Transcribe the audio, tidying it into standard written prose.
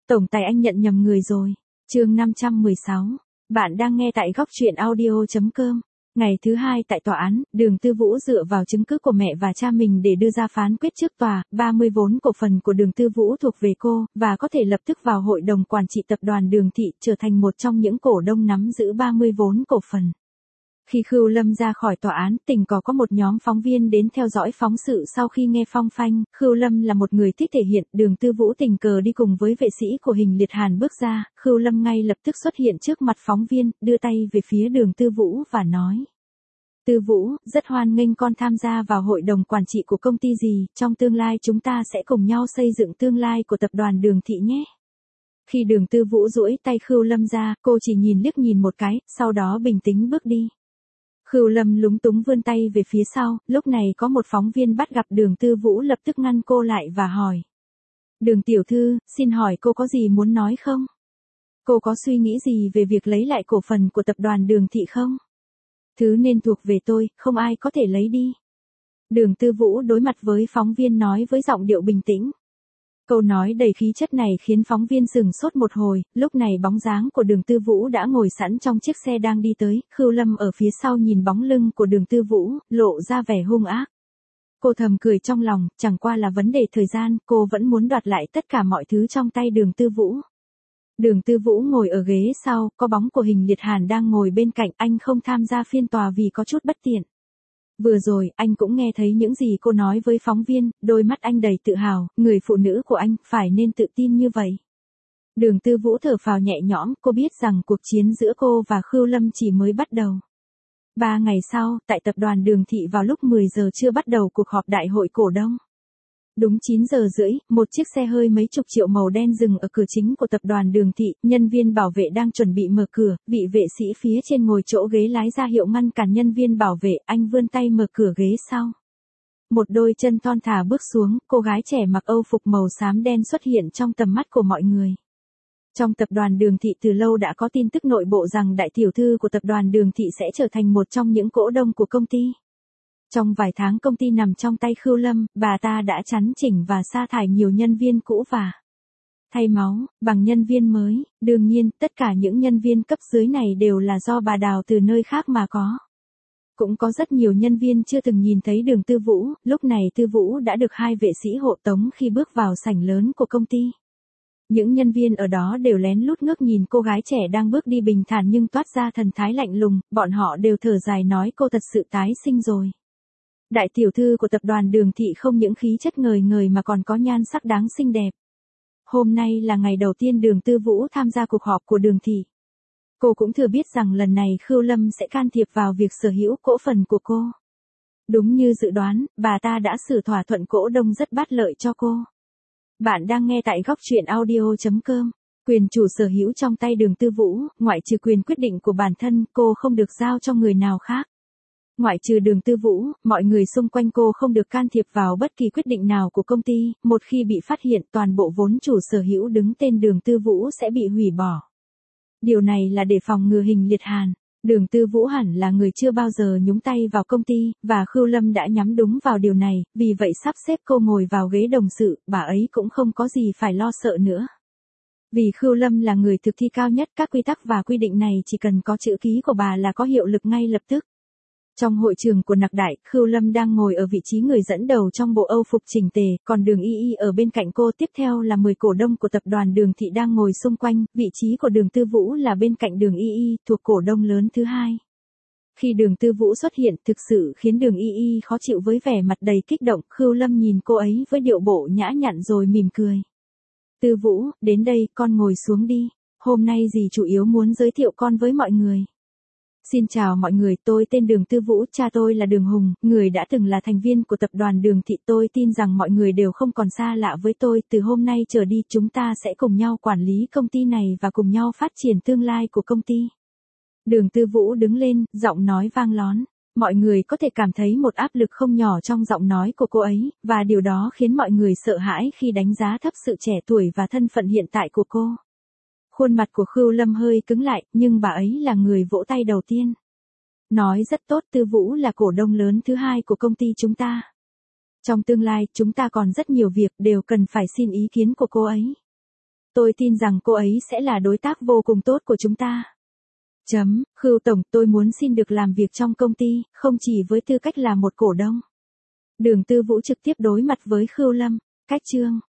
Tổng tài anh nhận nhầm người rồi. Chương 516. Bạn đang nghe tại góc truyện audio.com. Ngày thứ hai tại tòa án, Đường Tư Vũ dựa vào chứng cứ của mẹ và cha mình để đưa ra phán quyết trước tòa, 30 vốn cổ phần của Đường Tư Vũ thuộc về cô, và có thể lập tức vào hội đồng quản trị tập đoàn Đường Thị, trở thành một trong những cổ đông nắm giữ 30 vốn cổ phần. Khi Khưu Lâm ra khỏi tòa án, tỉnh có một nhóm phóng viên đến theo dõi phóng sự sau khi nghe phong phanh. Khưu Lâm là một người thích thể hiện, Đường Tư Vũ tình cờ đi cùng với vệ sĩ của Hình Liệt Hàn bước ra, Khưu Lâm ngay lập tức xuất hiện trước mặt phóng viên, đưa tay về phía Đường Tư Vũ và nói: Tư Vũ, rất hoan nghênh con tham gia vào hội đồng quản trị của công ty gì, trong tương lai chúng ta sẽ cùng nhau xây dựng tương lai của tập đoàn Đường Thị nhé. Khi Đường Tư Vũ duỗi tay Khưu Lâm ra, cô chỉ liếc nhìn một cái, sau đó bình tĩnh bước đi. Khưu Lâm lúng túng vươn tay về phía sau, lúc này có một phóng viên bắt gặp Đường Tư Vũ lập tức ngăn cô lại và hỏi: Đường tiểu thư, xin hỏi cô có gì muốn nói không? Cô có suy nghĩ gì về việc lấy lại cổ phần của tập đoàn Đường Thị không? Thứ nên thuộc về tôi, không ai có thể lấy đi. Đường Tư Vũ đối mặt với phóng viên nói với giọng điệu bình tĩnh. Câu nói đầy khí chất này khiến phóng viên sửng sốt một hồi, lúc này bóng dáng của Đường Tư Vũ đã ngồi sẵn trong chiếc xe đang đi tới, Khưu Lâm ở phía sau nhìn bóng lưng của Đường Tư Vũ, lộ ra vẻ hung ác. Cô thầm cười trong lòng, chẳng qua là vấn đề thời gian, cô vẫn muốn đoạt lại tất cả mọi thứ trong tay Đường Tư Vũ. Đường Tư Vũ ngồi ở ghế sau, có bóng của Hình Liệt Hàn đang ngồi bên cạnh, anh không tham gia phiên tòa vì có chút bất tiện. Vừa rồi, anh cũng nghe thấy những gì cô nói với phóng viên, đôi mắt anh đầy tự hào, người phụ nữ của anh, phải nên tự tin như vậy. Đường Tư Vũ thở phào nhẹ nhõm, cô biết rằng cuộc chiến giữa cô và Khưu Lâm chỉ mới bắt đầu. 3 ngày sau, tại tập đoàn Đường Thị vào lúc 10 giờ trưa bắt đầu cuộc họp đại hội cổ đông. Đúng 9 giờ rưỡi, một chiếc xe hơi mấy chục triệu màu đen dừng ở cửa chính của tập đoàn Đường Thị, nhân viên bảo vệ đang chuẩn bị mở cửa, vị vệ sĩ phía trên ngồi chỗ ghế lái ra hiệu ngăn cản nhân viên bảo vệ, anh vươn tay mở cửa ghế sau. Một đôi chân thon thả bước xuống, cô gái trẻ mặc âu phục màu xám đen xuất hiện trong tầm mắt của mọi người. Trong tập đoàn Đường Thị từ lâu đã có tin tức nội bộ rằng đại tiểu thư của tập đoàn Đường Thị sẽ trở thành một trong những cổ đông của công ty. Trong vài tháng công ty nằm trong tay Khưu Lâm, bà ta đã chắn chỉnh và sa thải nhiều nhân viên cũ và thay máu bằng nhân viên mới. Đương nhiên, tất cả những nhân viên cấp dưới này đều là do bà đào từ nơi khác mà có. Cũng có rất nhiều nhân viên chưa từng nhìn thấy Đường Tư Vũ, lúc này Tư Vũ đã được 2 vệ sĩ hộ tống khi bước vào sảnh lớn của công ty. Những nhân viên ở đó đều lén lút ngước nhìn cô gái trẻ đang bước đi bình thản nhưng toát ra thần thái lạnh lùng, bọn họ đều thở dài nói cô thật sự tái sinh rồi. Đại tiểu thư của tập đoàn Đường Thị không những khí chất ngời ngời mà còn có nhan sắc đáng xinh đẹp. Hôm nay là ngày đầu tiên Đường Tư Vũ tham gia cuộc họp của Đường Thị. Cô cũng thừa biết rằng lần này Khưu Lâm sẽ can thiệp vào việc sở hữu cổ phần của cô. Đúng như dự đoán, bà ta đã xử thỏa thuận cổ đông rất bát lợi cho cô. Bạn đang nghe tại góc truyện audio.com. Quyền chủ sở hữu trong tay Đường Tư Vũ, ngoại trừ quyền quyết định của bản thân, cô không được giao cho người nào khác. Ngoại trừ Đường Tư Vũ, mọi người xung quanh cô không được can thiệp vào bất kỳ quyết định nào của công ty, một khi bị phát hiện toàn bộ vốn chủ sở hữu đứng tên Đường Tư Vũ sẽ bị hủy bỏ. Điều này là để phòng ngừa Hình Liệt Hàn. Đường Tư Vũ hẳn là người chưa bao giờ nhúng tay vào công ty, và Khưu Lâm đã nhắm đúng vào điều này, vì vậy sắp xếp cô ngồi vào ghế đồng sự, bà ấy cũng không có gì phải lo sợ nữa. Vì Khưu Lâm là người thực thi cao nhất, các quy tắc và quy định này chỉ cần có chữ ký của bà là có hiệu lực ngay lập tức. Trong hội trường của Nặc Đại, Khưu Lâm đang ngồi ở vị trí người dẫn đầu trong bộ âu phục chỉnh tề, còn Đường Y Y ở bên cạnh cô, tiếp theo là 10 cổ đông của tập đoàn Đường Thị đang ngồi xung quanh, vị trí của Đường Tư Vũ là bên cạnh Đường Y Y, thuộc cổ đông lớn thứ hai. Khi Đường Tư Vũ xuất hiện, thực sự khiến Đường Y Y khó chịu với vẻ mặt đầy kích động, Khưu Lâm nhìn cô ấy với điệu bộ nhã nhặn rồi mỉm cười. Tư Vũ, đến đây, con ngồi xuống đi, hôm nay dì chủ yếu muốn giới thiệu con với mọi người. Xin chào mọi người, tôi tên Đường Tư Vũ, cha tôi là Đường Hùng, người đã từng là thành viên của tập đoàn Đường Thị. Tôi tin rằng mọi người đều không còn xa lạ với tôi, từ hôm nay trở đi chúng ta sẽ cùng nhau quản lý công ty này và cùng nhau phát triển tương lai của công ty. Đường Tư Vũ đứng lên, giọng nói vang lón. Mọi người có thể cảm thấy một áp lực không nhỏ trong giọng nói của cô ấy, và điều đó khiến mọi người sợ hãi khi đánh giá thấp sự trẻ tuổi và thân phận hiện tại của cô. Khuôn mặt của Khưu Lâm hơi cứng lại, nhưng bà ấy là người vỗ tay đầu tiên. Nói rất tốt, Tư Vũ là cổ đông lớn thứ hai của công ty chúng ta. Trong tương lai, chúng ta còn rất nhiều việc, đều cần phải xin ý kiến của cô ấy. Tôi tin rằng cô ấy sẽ là đối tác vô cùng tốt của chúng ta. Khưu tổng, tôi muốn xin được làm việc trong công ty, không chỉ với tư cách là một cổ đông. Đường Tư Vũ trực tiếp đối mặt với Khưu Lâm. Cách chương